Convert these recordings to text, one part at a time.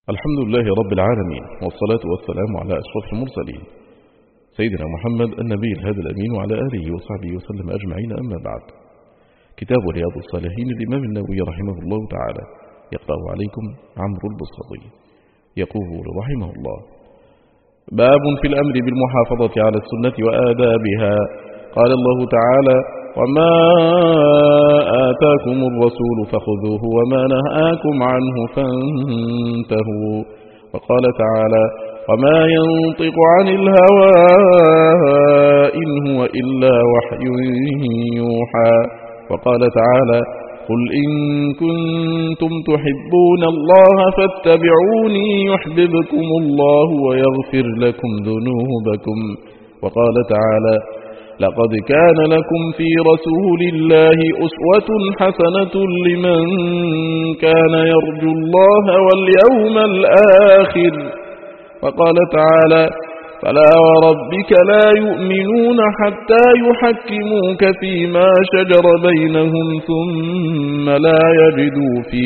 الحمد لله رب العالمين، والصلاة والسلام على أشرف المرسلين سيدنا محمد النبي الهادي الأمين وعلى آله وصحبه وسلم أجمعين. أما بعد، كتاب رياض الصالحين الإمام النووي رحمه الله تعالى يقرأ عليكم عمرو البسطي يقول رحمه الله: باب في الأمر بالمحافظة على السنة وآدابها. قال الله تعالى: وما آتاكم الرسول فخذوه وما نهاكم عنه فانتهوا. وقال تعالى: وما ينطق عن الهوى إن هو إلا وحي يوحى. وقال تعالى: قل إن كنتم تحبون الله فاتبعوني يحببكم الله ويغفر لكم ذنوبكم. وقال تعالى: لقد كان لكم في رسول الله أسوة حسنة لمن كان يرجو الله واليوم الآخر. وقال تعالى: فلا وربك لا يؤمنون حتى يحكموك فيما شجر بينهم ثم لا يجدوا في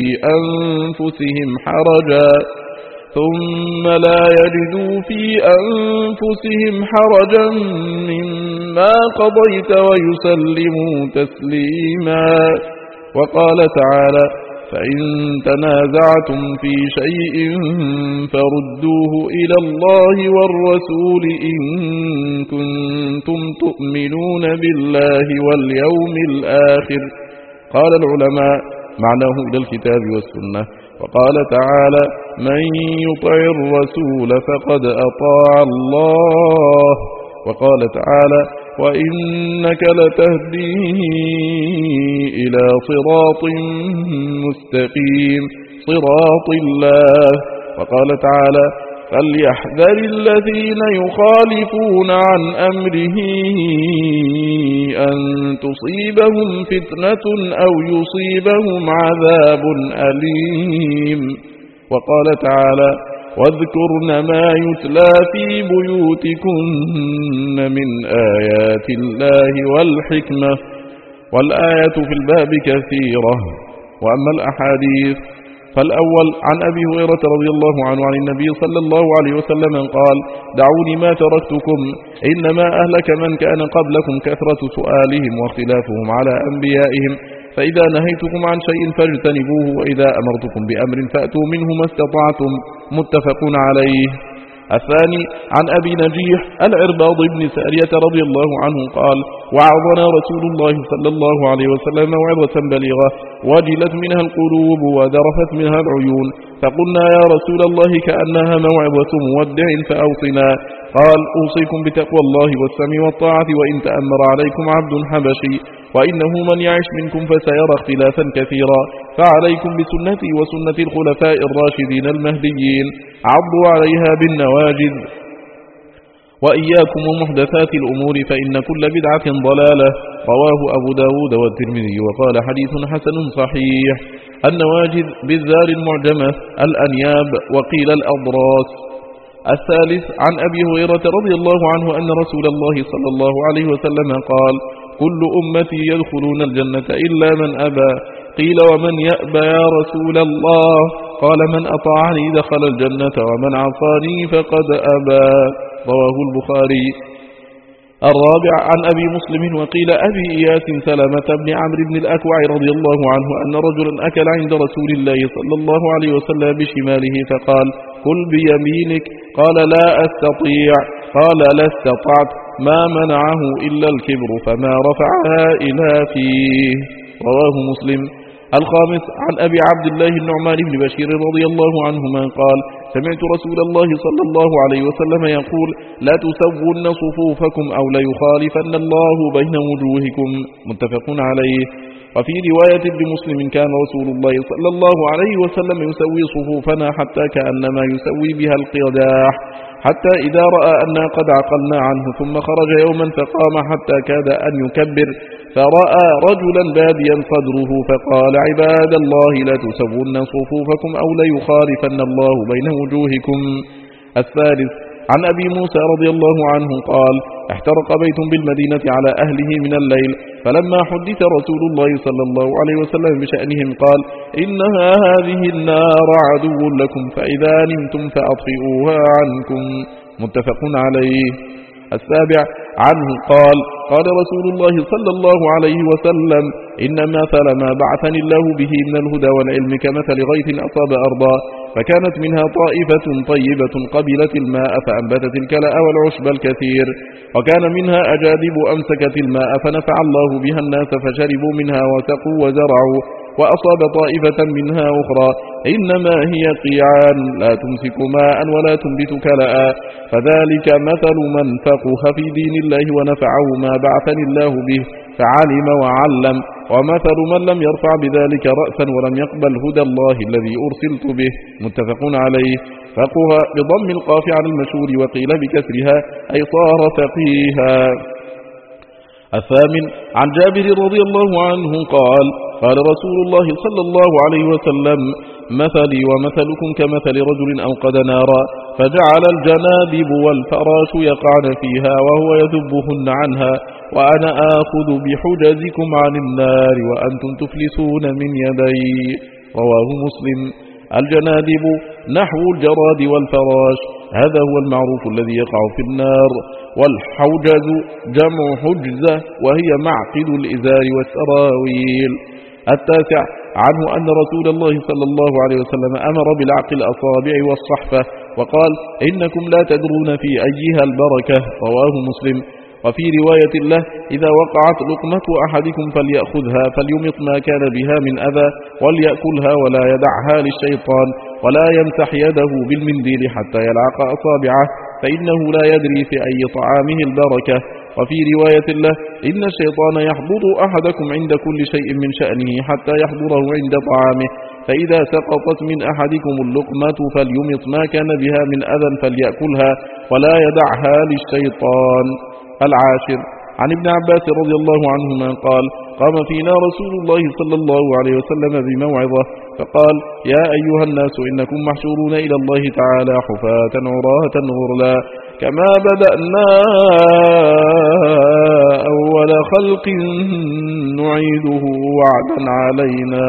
أنفسهم حرجا مما قضيت ويسلموا تسليما. وقال تعالى: فإن تنازعتم في شيء فردوه إلى الله والرسول إن كنتم تؤمنون بالله واليوم الآخر. قال العلماء: معناه إلى الكتاب والسنة. وقال تعالى: من يطع الرسول فقد أطاع الله. وقال تعالى: وإنك لتهدي إلى صراط مستقيم صراط الله. وقال تعالى: فليحذر الذين يخالفون عن أمره أن تصيبهم فتنة أو يصيبهم عذاب أليم. وقال تعالى: واذكرن ما يتلى في بيوتكن من آيات الله والحكمة. والآية في الباب كثيرة. وأما الأحاديث فالأول عن أبي هريرة رضي الله عنه عن النبي صلى الله عليه وسلم قال: دعوني ما تركتكم إنما أهلك من كان قبلكم كثرة سؤالهم واختلافهم على أنبيائهم، فإذا نهيتكم عن شيء فاجتنبوه، وإذا أمرتكم بأمر فأتوا منه ما استطعتم. متفق عليه. الثاني عن أبي نجيح العرباض بن سارية رضي الله عنه قال: وعظنا رسول الله صلى الله عليه وسلم موعظة بليغة وجلت منها القلوب وذرفت منها العيون، فقلنا: يا رسول الله كأنها موعظة مودع فأوصنا. قال: أوصيكم بتقوى الله والسمع والطاعة وإن تأمر عليكم عبد حبشي، وإنه من يعش منكم فسيرى اختلافا كثيرا، فعليكم بسنتي وسنة الخلفاء الراشدين المهديين، عضوا عليها بالنواجذ، وإياكم ومحدثات الأمور فإن كل بدعة ضلالة. رواه أبو داود والترمذي وقال: حديث حسن صحيح. النواجذ بالذال المعجمة الأنياب، وقيل الأضراس. الثالث عن أبي هريرة رضي الله عنه أن رسول الله صلى الله عليه وسلم قال: كل أمتي يدخلون الجنة إلا من أبى. قيل: ومن يأبى يا رسول الله؟ قال: من أطاعني دخل الجنة ومن عصاني فقد أبى. رواه البخاري. الرابع عن أبي مسلم وقيل أبي إياس سلمة بن عمرو بن الأكوع رضي الله عنه أن رجلا أكل عند رسول الله صلى الله عليه وسلم بشماله فقال: كل بيمينك. قال: لا أستطيع. قال: لا استطعت. ما منعه إلا الكبر فما رفعها إلى فيه. رواه مسلم. الخامس عن أبي عبد الله النعمان بن بشير رضي الله عنهما قال: سمعت رسول الله صلى الله عليه وسلم يقول: لا تسون صفوفكم أو ليخالفن الله بين وجوهكم. متفق عليه. وفي رواية لمسلم: كان رسول الله صلى الله عليه وسلم يسوي صفوفنا حتى كأنما يسوي بها القداح، حتى إذا رأى أننا قد عقلنا عنه ثم خرج يوما فقام حتى كاد أن يكبر، فرأى رجلا باديا صدره فقال: عباد الله لا تسون صفوفكم أو ليخالفن الله بين وجوهكم. الثالث عن أبي موسى رضي الله عنه قال احترق بيت بالمدينة على أهله من الليل، فلما حدث رسول الله صلى الله عليه وسلم بشأنهم قال إنها هذه النار عدو لكم، فإذا نمتم فأطفئوها عنكم. متفق عليه. السابع عنه قال قال رسول الله صلى الله عليه وسلم إن مثل ما بعثني الله به من الهدى والعلم كمثل غيث أصاب أرضا فكانت منها طائفة طيبة قبلت الماء فأنبتت الكلأ والعشب الكثير، وكان منها أجادب أمسكت الماء فنفع الله بها الناس فشربوا منها وسقوا وزرعوا، وأصاب طائفة منها أخرى إنما هي قيعان لا تمسك ماء ولا تنبت كلأ، فذلك مثل من فقه في دين الله ونفعه ما بعثني الله به فعلم وعلم، ومثل من لم يرفع بذلك رأسا ولم يقبل هدى الله الذي أرسلت به. متفق عليه. فقه بضم القاف على المشهور وقيل بكسرها أي صار فقيها. الثامن عن جابر رضي الله عنه قال قال رسول الله صلى الله عليه وسلم مثلي ومثلكم كمثل رجل أوقد نارا فجعل الجنادب والفراش يقعن فيها وهو يذبهن عنها، وأنا آخذ بحجزكم عن النار وأنتم تفلسون من يدي. رواه مسلم. الجنادب نحو الجراد والفراش، هذا هو المعروف الذي يقع في النار. والحوجز جمع حجزة وهي معقد الإزار والسراويل. التاسع عنه أن رسول الله صلى الله عليه وسلم أمر بالعقل الأصابع والصحفة وقال إنكم لا تدرون في أيها البركة. رواه مسلم. وفي رواية له إذا وقعت لقمة أحدكم فليأخذها فليمط ما كان بها من أذى وليأكلها ولا يدعها للشيطان، ولا يمسح يده بالمنديل حتى يلعق أصابعه فإنه لا يدري في أي طعامه البركة. وفي رواية له إن الشيطان يحضر أحدكم عند كل شيء من شأنه حتى يحضره عند طعامه، فإذا سقطت من أحدكم اللقمة فليمط ما كان بها من أذى فليأكلها ولا يدعها للشيطان. العاشر عن ابن عباس رضي الله عنهما قال قام فينا رسول الله صلى الله عليه وسلم بموعظة فقال يا أيها الناس إنكم محشورون إلى الله تعالى حفاة عراة غرلا كما بدأنا أول خلق نعيده وعدا علينا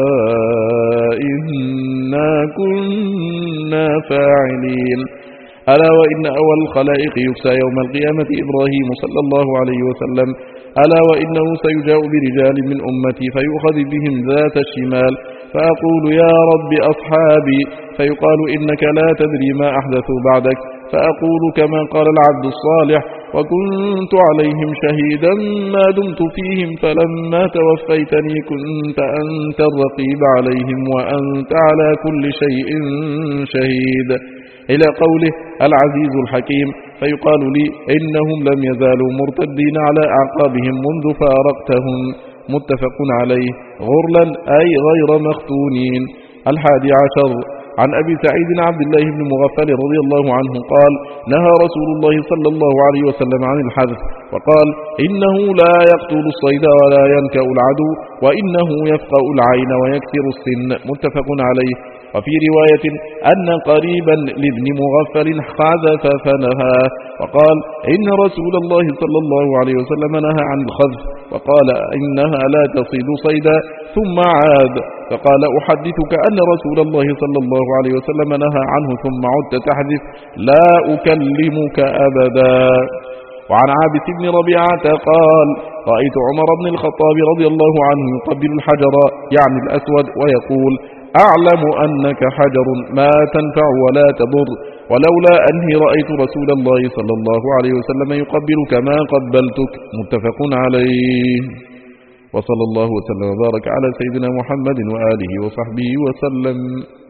إنا كنا فاعلين. ألا وإن أول الخلائق يكسى يوم القيامة إبراهيم صلى الله عليه وسلم، ألا وإنه سيجاء برجال من أمتي فيؤخذ بهم ذات الشمال فأقول يا رب أصحابي، فيقال إنك لا تدري ما أحدثوا بعدك، فأقول كما قال العبد الصالح وكنت عليهم شهيدا ما دمت فيهم فلما توفيتني كنت أنت الرقيب عليهم وأنت على كل شيء شهيد، إلى قوله العزيز الحكيم، فيقال لي إنهم لم يزالوا مرتدين على أعقابهم منذ فارقتهم. متفق عليه. غرلا أي غير مختونين. 11 عن أبي سعيد عبد الله بن مغفل رضي الله عنه قال نهى رسول الله صلى الله عليه وسلم عن الحذف وقال إنه لا يقتل الصيد ولا ينكأ العدو وإنه يفقأ العين ويكسر السن. متفق عليه. وفي رواية أن قريبا لابن مغفل حذف فنهى وقال إن رسول الله صلى الله عليه وسلم نهى عن الخذف وقال إنها لا تصيد صيدا ثم عاد فقال أحدثك أن رسول الله صلى الله عليه وسلم نهى عنه ثم عدت تحذف لا أكلمك أبدا. وعن عابس بن ربيعة قال رأيت عمر بن الخطاب رضي الله عنه يقبل الحجر يعني الأسود ويقول أعلم أنك حجر ما تنفع ولا تضر، ولولا أني رأيت رسول الله صلى الله عليه وسلم يقبلك ما قبلتك. متفق عليه. وصلى الله وسلم وبارك على سيدنا محمد وآله وصحبه وسلم.